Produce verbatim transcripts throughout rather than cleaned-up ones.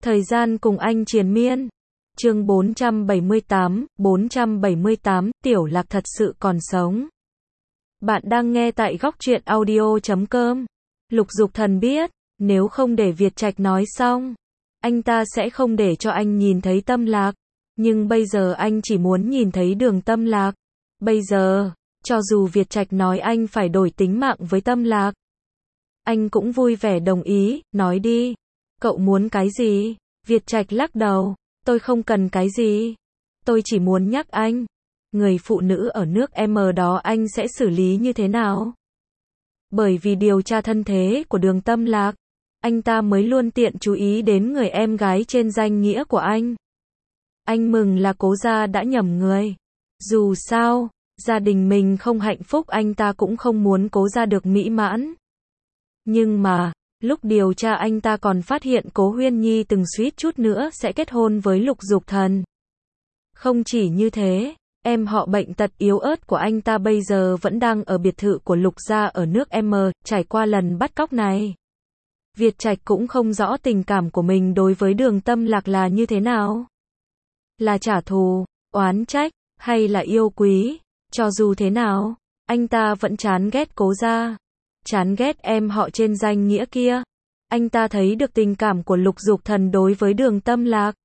Thời gian cùng anh triền miên. Chương bốn trăm bảy mươi tám, bốn trăm bảy mươi tám, Tiểu Lạc thật sự còn sống. Bạn đang nghe tại góc truyện audio chấm com. Lục Dục Thần biết, nếu không để Việt Trạch nói xong, anh ta sẽ không để cho anh nhìn thấy Tâm Lạc. Nhưng bây giờ anh chỉ muốn nhìn thấy Đường Tâm Lạc. Bây giờ, cho dù Việt Trạch nói anh phải đổi tính mạng với Tâm Lạc, anh cũng vui vẻ đồng ý, nói đi. Cậu muốn cái gì? Việt Trạch lắc đầu, tôi không cần cái gì. Tôi chỉ muốn nhắc anh, người phụ nữ ở nước M đó anh sẽ xử lý như thế nào? Bởi vì điều tra thân thế của Đường Tâm Lạc, anh ta mới luôn tiện chú ý đến người em gái trên danh nghĩa của anh. Anh mừng là Cố gia đã nhầm người. Dù sao, gia đình mình không hạnh phúc anh ta cũng không muốn Cố gia được mỹ mãn. Nhưng mà, lúc điều tra anh ta còn phát hiện Cố Huyên Nhi từng suýt chút nữa sẽ kết hôn với Lục Dục Thần. Không chỉ như thế, em họ bệnh tật yếu ớt của anh ta bây giờ vẫn đang ở biệt thự của Lục gia ở nước M, trải qua lần bắt cóc này. Việt Trạch cũng không rõ tình cảm của mình đối với Đường Tâm Lạc là như thế nào. Là trả thù, oán trách, hay là yêu quý. Cho dù thế nào, anh ta vẫn chán ghét Cố gia. Chán ghét em họ trên danh nghĩa kia. Anh ta thấy được tình cảm của Lục Dục Thần đối với Đường Tâm Lạc.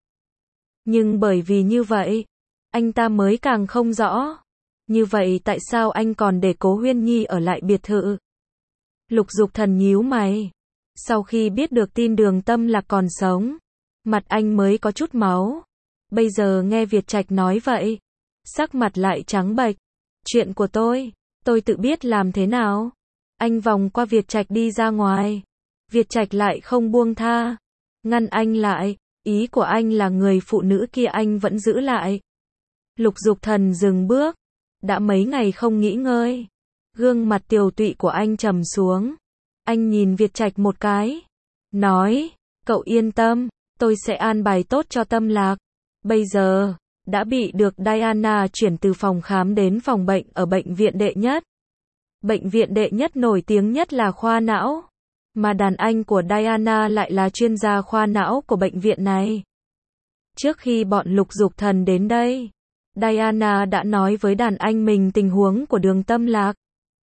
Nhưng bởi vì như vậy, anh ta mới càng không rõ. Như vậy tại sao anh còn để Cố Huyên Nhi ở lại biệt thự? Lục Dục Thần nhíu mày. Sau khi biết được tin Đường Tâm Lạc còn sống, mặt anh mới có chút máu. Bây giờ nghe Việt Trạch nói vậy, sắc mặt lại trắng bệch. Chuyện của tôi, tôi tự biết làm thế nào. Anh vòng qua Việt Trạch đi ra ngoài. Việt Trạch lại không buông tha. Ngăn anh lại. Ý của anh là người phụ nữ kia anh vẫn giữ lại. Lục Dục Thần dừng bước. Đã mấy ngày không nghỉ ngơi. Gương mặt tiều tụy của anh trầm xuống. Anh nhìn Việt Trạch một cái. Nói, cậu yên tâm, tôi sẽ an bài tốt cho Tâm Lạc. Bây giờ, đã bị được Diana chuyển từ phòng khám đến phòng bệnh ở bệnh viện đệ nhất. Bệnh viện đệ nhất nổi tiếng nhất là khoa não, mà đàn anh của Diana lại là chuyên gia khoa não của bệnh viện này. Trước khi bọn Lục Dục Thần đến đây, Diana đã nói với đàn anh mình tình huống của Đường Tâm Lạc.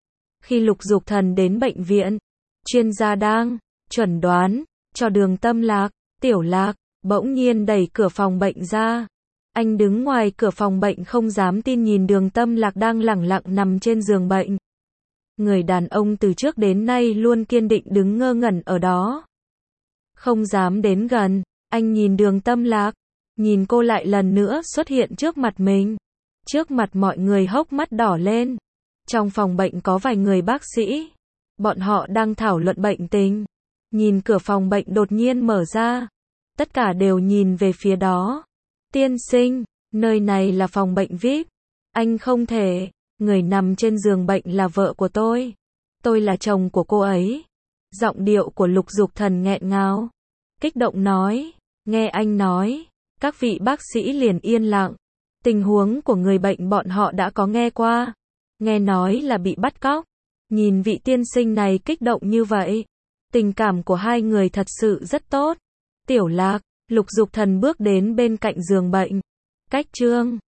Khi Lục Dục Thần đến bệnh viện, chuyên gia đang chuẩn đoán cho Đường Tâm Lạc, Tiểu Lạc, bỗng nhiên đẩy cửa phòng bệnh ra. Anh đứng ngoài cửa phòng bệnh không dám tin nhìn Đường Tâm Lạc đang lẳng lặng nằm trên giường bệnh. Người đàn ông từ trước đến nay luôn kiên định đứng ngơ ngẩn ở đó. Không dám đến gần, anh nhìn Đường Tâm Lạc, nhìn cô lại lần nữa xuất hiện trước mặt mình. Trước mặt mọi người hốc mắt đỏ lên. Trong phòng bệnh có vài người bác sĩ. Bọn họ đang thảo luận bệnh tình. Nhìn cửa phòng bệnh đột nhiên mở ra. Tất cả đều nhìn về phía đó. Tiên sinh, nơi này là phòng bệnh vi ai pi. Anh không thể. Người nằm trên giường bệnh là vợ của tôi. Tôi là chồng của cô ấy. Giọng điệu của Lục Dục Thần nghẹn ngào. Kích động nói. Nghe anh nói. Các vị bác sĩ liền yên lặng. Tình huống của người bệnh bọn họ đã có nghe qua. Nghe nói là bị bắt cóc. Nhìn vị tiên sinh này kích động như vậy. Tình cảm của hai người thật sự rất tốt. Tiểu Lạc, Lục Dục Thần bước đến bên cạnh giường bệnh. Cách chương